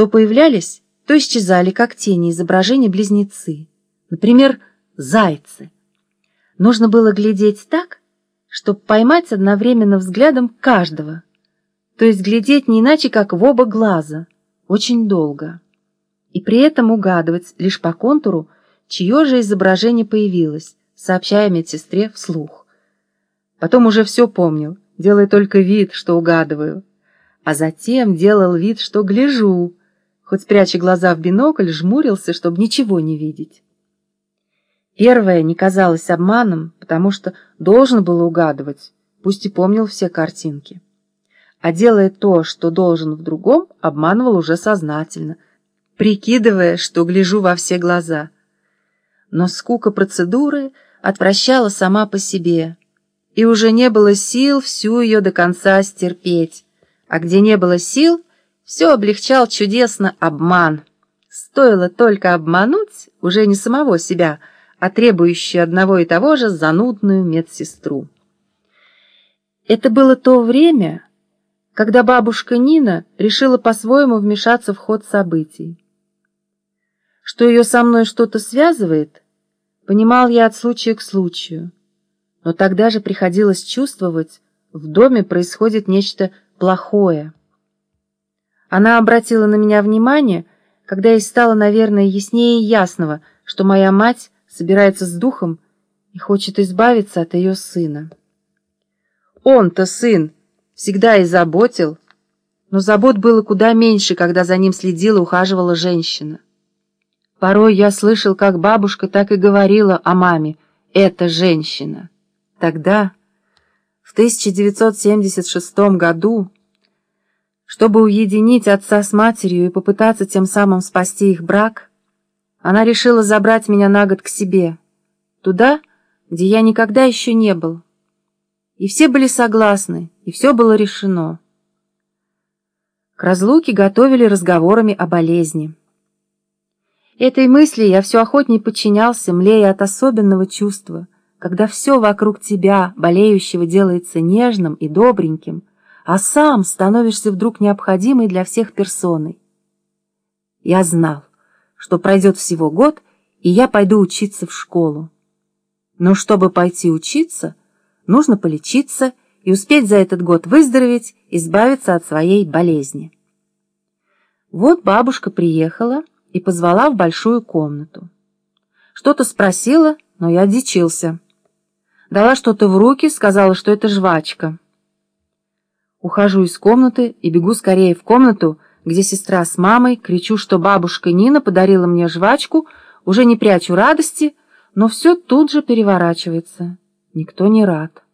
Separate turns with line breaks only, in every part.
То появлялись, то исчезали, как тени, изображения-близнецы. Например, зайцы. Нужно было глядеть так, чтобы поймать одновременно взглядом каждого, то есть глядеть не иначе, как в оба глаза, очень долго, и при этом угадывать лишь по контуру, чье же изображение появилось, сообщая медсестре вслух. Потом уже все помнил, делая только вид, что угадываю, а затем делал вид, что гляжу, хоть пряча глаза в бинокль, жмурился, чтобы ничего не видеть. Первое не казалось обманом, потому что должен был угадывать, пусть и помнил все картинки. А делая то, что должен в другом, обманывал уже сознательно, прикидывая, что гляжу во все глаза. Но скука процедуры отвращала сама по себе, и уже не было сил всю ее до конца стерпеть, а где не было сил, все облегчал чудесно обман. Стоило только обмануть уже не самого себя, а требующую одного и того же занудную медсестру. Это было то время, когда бабушка Нина решила по-своему вмешаться в ход событий. Что ее со мной что-то связывает, понимал я от случая к случаю, но тогда же приходилось чувствовать, в доме происходит нечто плохое. Она обратила на меня внимание, когда ей стало, наверное, яснее ясного, что моя мать собирается с духом и хочет избавиться от ее сына. Он-то, сын, всегда и заботил, но забот было куда меньше, когда за ним следила и ухаживала женщина. Порой я слышал, как бабушка так и говорила о маме: «Это женщина». Тогда, в 1976 году, чтобы уединить отца с матерью и попытаться тем самым спасти их брак, она решила забрать меня на год к себе, туда, где я никогда еще не был. И все были согласны, и все было решено. К разлуке готовили разговорами о болезни. Этой мысли я все охотней подчинялся, млея от особенного чувства, когда все вокруг тебя, болеющего, делается нежным и добреньким, а сам становишься вдруг необходимой для всех персоной. Я знал, что пройдет всего год, и я пойду учиться в школу. Но чтобы пойти учиться, нужно полечиться и успеть за этот год выздороветь, избавиться от своей болезни. Вот бабушка приехала и позвала в большую комнату. Что-то спросила, но я дичился. Дала что-то в руки, сказала, что это жвачка. Ухожу из комнаты и бегу скорее в комнату, где сестра с мамой, кричу, что бабушка Нина подарила мне жвачку, уже не прячу радости, но все тут же переворачивается. Никто не рад.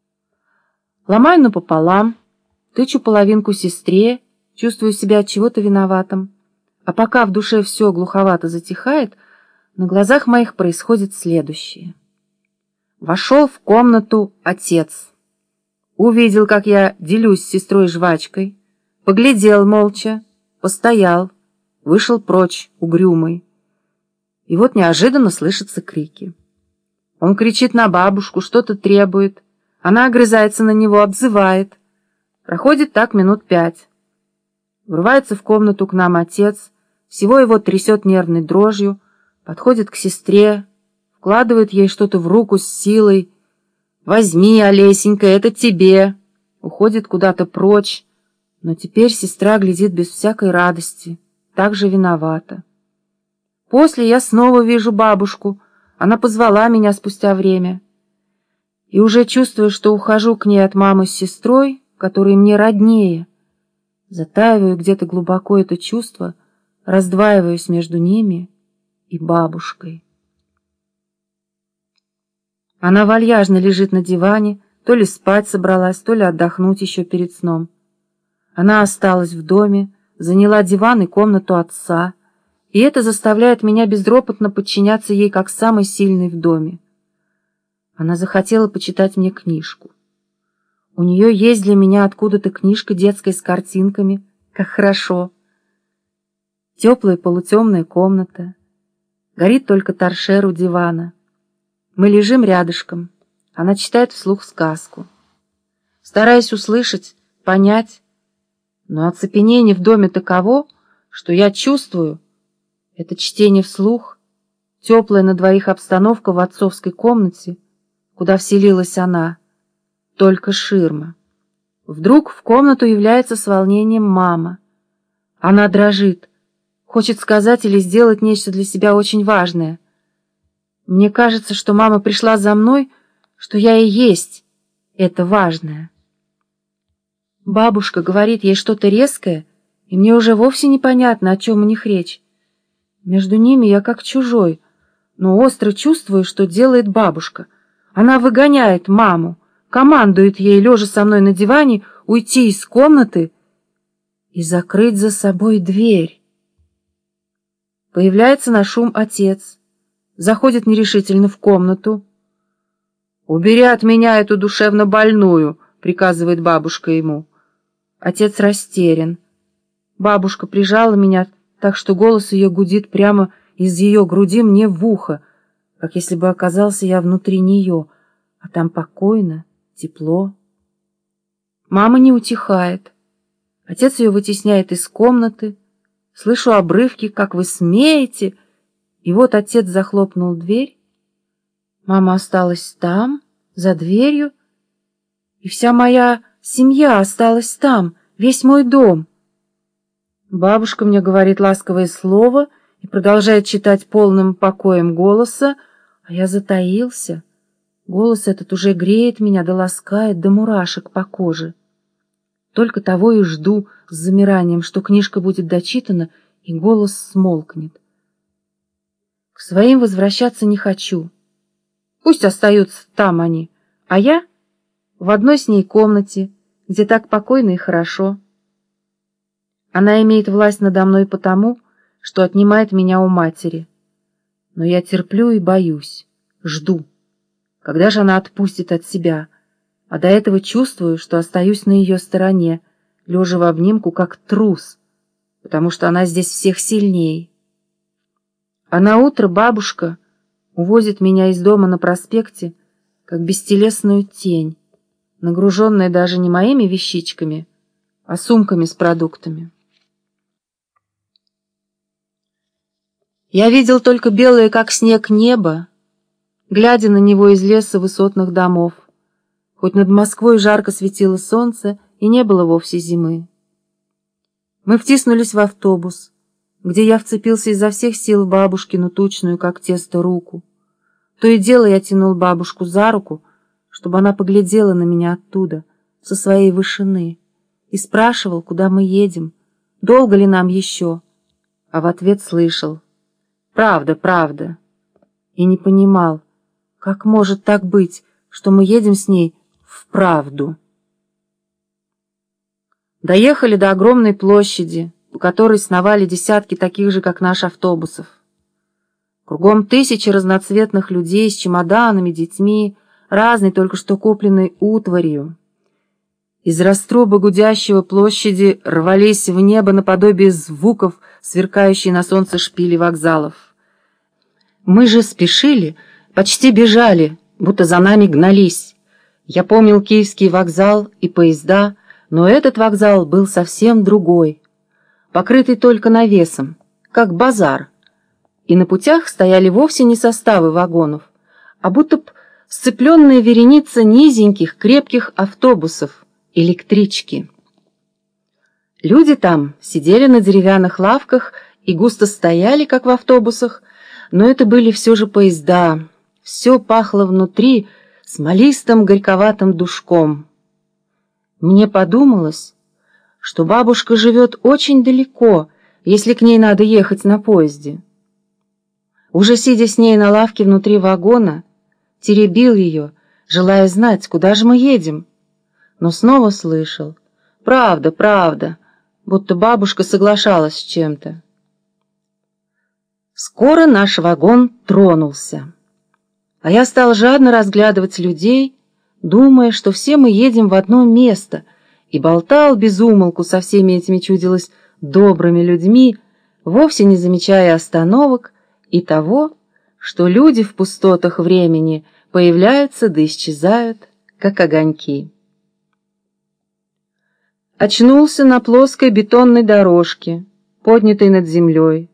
Ломаю напополам, тычу половинку сестре, чувствую себя от чего-то виноватым. А пока в душе все глуховато затихает, на глазах моих происходит следующее. Вошел в комнату отец. Увидел, как я делюсь с сестрой жвачкой, поглядел молча, постоял, вышел прочь, угрюмый. И вот неожиданно слышатся крики. Он кричит на бабушку, что-то требует. Она огрызается на него, обзывает. Проходит так минут 5. Врывается в комнату к нам отец, всего его трясет нервной дрожью, подходит к сестре, вкладывает ей что-то в руку с силой. «Возьми, Олесенька, это тебе!» Уходит куда-то прочь, но теперь сестра глядит без всякой радости, так же виновата. После я снова вижу бабушку, она позвала меня спустя время. И уже чувствую, что ухожу к ней от мамы с сестрой, которые мне роднее, затаиваю где-то глубоко это чувство, раздваиваюсь между ними и бабушкой. Она вальяжно лежит на диване, то ли спать собралась, то ли отдохнуть еще перед сном. Она осталась в доме, заняла диван и комнату отца, и это заставляет меня безропотно подчиняться ей как самой сильной в доме. Она захотела почитать мне книжку. У нее есть для меня откуда-то книжка детская с картинками, как хорошо. Теплая полутемная комната, горит только торшер у дивана. Мы лежим рядышком, она читает вслух сказку. Стараюсь услышать, понять, но оцепенение в доме таково, что я чувствую, это чтение вслух, теплая на двоих обстановка в отцовской комнате, куда вселилась она, только ширма. Вдруг в комнату является с волнением мама. Она дрожит, хочет сказать или сделать нечто для себя очень важное. Мне кажется, что мама пришла за мной, что я и есть это важное. Бабушка говорит ей что-то резкое, и мне уже вовсе непонятно, о чем у них речь. Между ними я как чужой, но остро чувствую, что делает бабушка. Она выгоняет маму, командует ей, лежа со мной на диване, уйти из комнаты и закрыть за собой дверь. Появляется на шум отец, заходит нерешительно в комнату. «Убери от меня эту душевно больную», — приказывает бабушка ему. Отец растерян. Бабушка прижала меня так, что голос ее гудит прямо из ее груди мне в ухо, как если бы оказался я внутри нее, а там покойно, тепло. Мама не утихает. Отец ее вытесняет из комнаты. Слышу обрывки, как вы смеете. И вот отец захлопнул дверь. Мама осталась там, за дверью, и вся моя семья осталась там, весь мой дом. Бабушка мне говорит ласковое слово и продолжает читать полным покоем голоса, а я затаился. Голос этот уже греет меня, да ласкает до мурашек по коже. Только того и жду с замиранием, что книжка будет дочитана, и голос смолкнет. К своим возвращаться не хочу. Пусть остаются там они, а я в одной с ней комнате, где так покойно и хорошо. Она имеет власть надо мной потому, что отнимает меня у матери. Но я терплю и боюсь, жду. Когда же она отпустит от себя? А до этого чувствую, что остаюсь на ее стороне, лежа в обнимку, как трус, потому что она здесь всех сильней. А на утро бабушка увозит меня из дома на проспекте, как бестелесную тень, нагруженная даже не моими вещичками, а сумками с продуктами. Я видел только белое, как снег, небо, глядя на него из леса высотных домов, хоть над Москвой жарко светило солнце и не было вовсе зимы. Мы втиснулись в автобус, где я вцепился изо всех сил в бабушкину тучную, как тесто, руку. То и дело я тянул бабушку за руку, чтобы она поглядела на меня оттуда, со своей вышины, и спрашивал, куда мы едем, долго ли нам еще, а в ответ слышал: «Правда, правда», и не понимал, как может так быть, что мы едем с ней вправду. Доехали до огромной площади, по которой сновали десятки таких же, как наш, автобусов. Кругом тысячи разноцветных людей с чемоданами, детьми, разной только что купленной утварью. Из раструба гудящего площади рвались в небо наподобие звуков, сверкающие на солнце шпили вокзалов. Мы же спешили, почти бежали, будто за нами гнались. Я помнил Киевский вокзал и поезда, но этот вокзал был совсем другой, покрытый только навесом, как базар. И на путях стояли вовсе не составы вагонов, а будто б сцепленная вереница низеньких, крепких автобусов, электрички. Люди там сидели на деревянных лавках и густо стояли, как в автобусах, но это были все же поезда. Все пахло внутри смолистым горьковатым душком. Мне подумалось, что бабушка живет очень далеко, если к ней надо ехать на поезде. Уже сидя с ней на лавке внутри вагона, теребил ее, желая знать, куда же мы едем, но снова слышал: «Правда, правда», будто бабушка соглашалась с чем-то. Скоро наш вагон тронулся, а я стал жадно разглядывать людей, думая, что все мы едем в одно место, и болтал без умолку со всеми этими, чудилось, добрыми людьми, вовсе не замечая остановок и того, что люди в пустотах времени появляются да исчезают, как огоньки. Очнулся на плоской бетонной дорожке, поднятый над землей,